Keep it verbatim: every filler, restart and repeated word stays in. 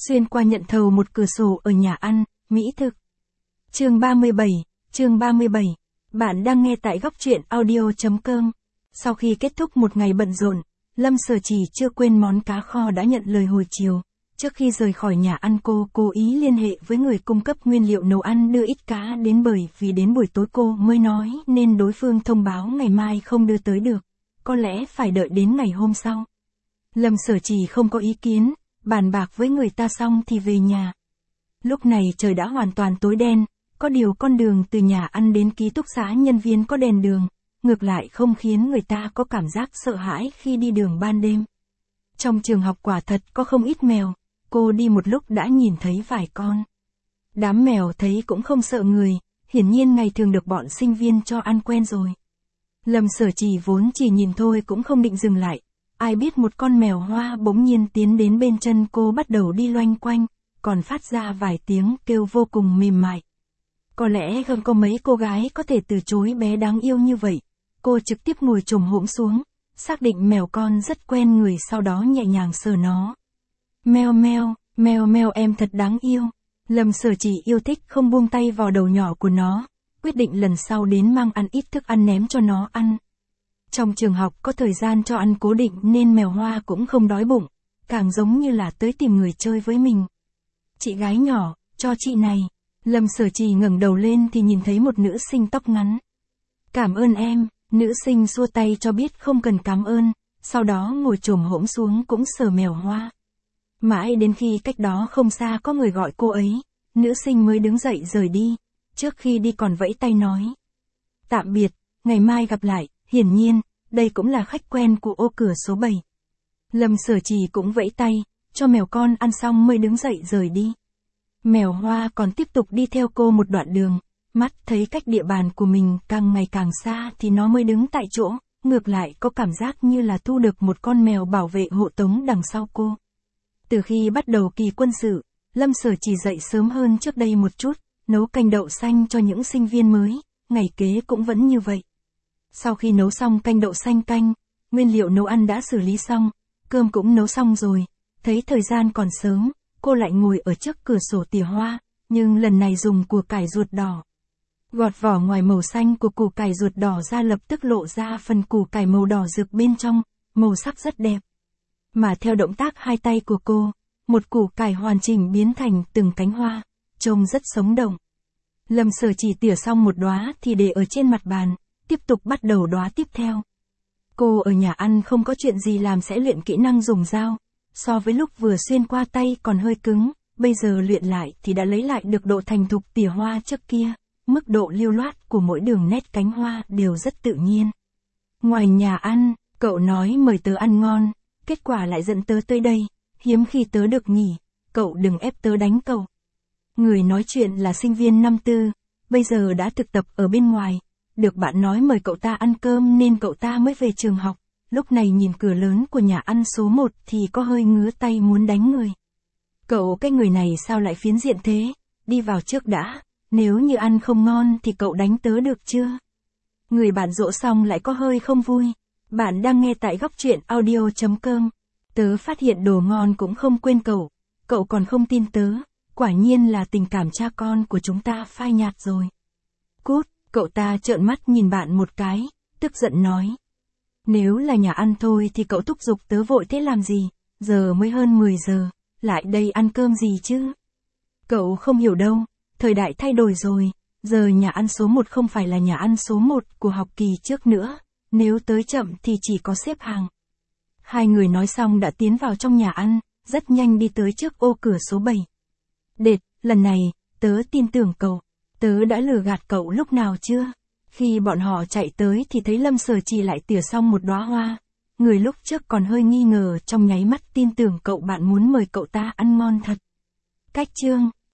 Xuyên qua nhận thầu một cửa sổ ở nhà ăn, mỹ thực. Chương ba mươi bảy, chương ba mươi bảy. Bạn đang nghe tại góc truyện audio chấm com. Sau khi kết thúc một ngày bận rộn, Lâm Sở Chỉ chưa quên món cá kho đã nhận lời hồi chiều. Trước khi rời khỏi nhà ăn cô cố ý liên hệ với người cung cấp nguyên liệu nấu ăn đưa ít cá đến, bởi vì đến buổi tối cô mới nói nên đối phương thông báo ngày mai không đưa tới được. Có lẽ phải đợi đến ngày hôm sau. Lâm Sở Chỉ không có ý kiến, bàn bạc với người ta xong thì về nhà. Lúc này trời đã hoàn toàn tối đen, có điều con đường từ nhà ăn đến ký túc xá nhân viên có đèn đường, ngược lại không khiến người ta có cảm giác sợ hãi khi đi đường ban đêm. Trong trường học quả thật có không ít mèo, cô đi một lúc đã nhìn thấy vài con. Đám mèo thấy cũng không sợ người, hiển nhiên ngày thường được bọn sinh viên cho ăn quen rồi. Lâm Sở Chỉ vốn chỉ nhìn thôi cũng không định dừng lại. Ai biết một con mèo hoa bỗng nhiên tiến đến bên chân cô, bắt đầu đi loanh quanh, còn phát ra vài tiếng kêu vô cùng mềm mại. Có lẽ không có mấy cô gái có thể từ chối bé đáng yêu như vậy. Cô trực tiếp ngồi chồm hổm xuống, xác định mèo con rất quen người, sau đó nhẹ nhàng sờ nó. Meo meo, meo meo em thật đáng yêu. Lâm Sở Chỉ yêu thích không buông tay vào đầu nhỏ của nó, quyết định lần sau đến mang ăn ít thức ăn ném cho nó ăn. Trong trường học có thời gian cho ăn cố định nên mèo hoa cũng không đói bụng, càng giống như là tới tìm người chơi với mình. Chị gái nhỏ, cho chị này. Lâm Sở Chỉ ngẩng đầu lên thì nhìn thấy một nữ sinh tóc ngắn. Cảm ơn em, nữ sinh xua tay cho biết không cần cảm ơn, sau đó ngồi chồm hổm xuống cũng sờ mèo hoa. Mãi đến khi cách đó không xa có người gọi cô ấy, nữ sinh mới đứng dậy rời đi, trước khi đi còn vẫy tay nói. Tạm biệt, ngày mai gặp lại. Hiển nhiên, đây cũng là khách quen của ô cửa số bảy. Lâm Sở Chỉ cũng vẫy tay, cho mèo con ăn xong mới đứng dậy rời đi. Mèo hoa còn tiếp tục đi theo cô một đoạn đường, mắt thấy cách địa bàn của mình càng ngày càng xa thì nó mới đứng tại chỗ, ngược lại có cảm giác như là thu được một con mèo bảo vệ hộ tống đằng sau cô. Từ khi bắt đầu kỳ quân sự, Lâm Sở Chỉ dậy sớm hơn trước đây một chút, nấu canh đậu xanh cho những sinh viên mới, ngày kế cũng vẫn như vậy. Sau khi nấu xong canh đậu xanh canh, nguyên liệu nấu ăn đã xử lý xong, cơm cũng nấu xong rồi, thấy thời gian còn sớm, cô lại ngồi ở trước cửa sổ tỉa hoa, nhưng lần này dùng củ cải ruột đỏ. Gọt vỏ ngoài màu xanh của củ cải ruột đỏ ra, lập tức lộ ra phần củ cải màu đỏ rực bên trong, màu sắc rất đẹp. Mà theo động tác hai tay của cô, một củ cải hoàn chỉnh biến thành từng cánh hoa, trông rất sống động. Lâm Sở Chỉ tỉa xong một đóa thì để ở trên mặt bàn, tiếp tục bắt đầu đóa tiếp theo. Cô ở nhà ăn không có chuyện gì làm sẽ luyện kỹ năng dùng dao, so với lúc vừa xuyên qua tay còn hơi cứng, bây giờ luyện lại thì đã lấy lại được độ thành thục tỉa hoa trước kia, mức độ lưu loát của mỗi đường nét cánh hoa đều rất tự nhiên. Ngoài nhà ăn, cậu nói mời tớ ăn ngon, kết quả lại dẫn tớ tới đây, hiếm khi tớ được nghỉ, cậu đừng ép tớ đánh cậu. Người nói chuyện là sinh viên năm tư, bây giờ đã thực tập ở bên ngoài. Được bạn nói mời cậu ta ăn cơm nên cậu ta mới về trường học, lúc này nhìn cửa lớn của nhà ăn số một thì có hơi ngứa tay muốn đánh người. Cậu cái người này sao lại phiến diện thế, đi vào trước đã, nếu như ăn không ngon thì cậu đánh tớ được chưa? Người bạn dỗ xong lại có hơi không vui. Bạn đang nghe tại góc truyện audio chấm com. Tớ phát hiện đồ ngon cũng không quên cậu, cậu còn không tin tớ, quả nhiên là tình cảm cha con của chúng ta phai nhạt rồi. Cút. Cậu ta trợn mắt nhìn bạn một cái, tức giận nói. Nếu là nhà ăn thôi thì cậu thúc giục tớ vội thế làm gì, giờ mới hơn mười giờ, lại đây ăn cơm gì chứ? Cậu không hiểu đâu, thời đại thay đổi rồi, giờ nhà ăn số một không phải là nhà ăn số một của học kỳ trước nữa, nếu tới chậm thì chỉ có xếp hàng. Hai người nói xong đã tiến vào trong nhà ăn, rất nhanh đi tới trước ô cửa số bảy. Đệt, lần này, tớ tin tưởng cậu. Tớ đã lừa gạt cậu lúc nào chưa? Khi bọn họ chạy tới thì thấy Lâm Sở Chỉ lại tỉa xong một đóa hoa. Người lúc trước còn hơi nghi ngờ trong nháy mắt tin tưởng cậu bạn muốn mời cậu ta ăn ngon thật. Cách chương.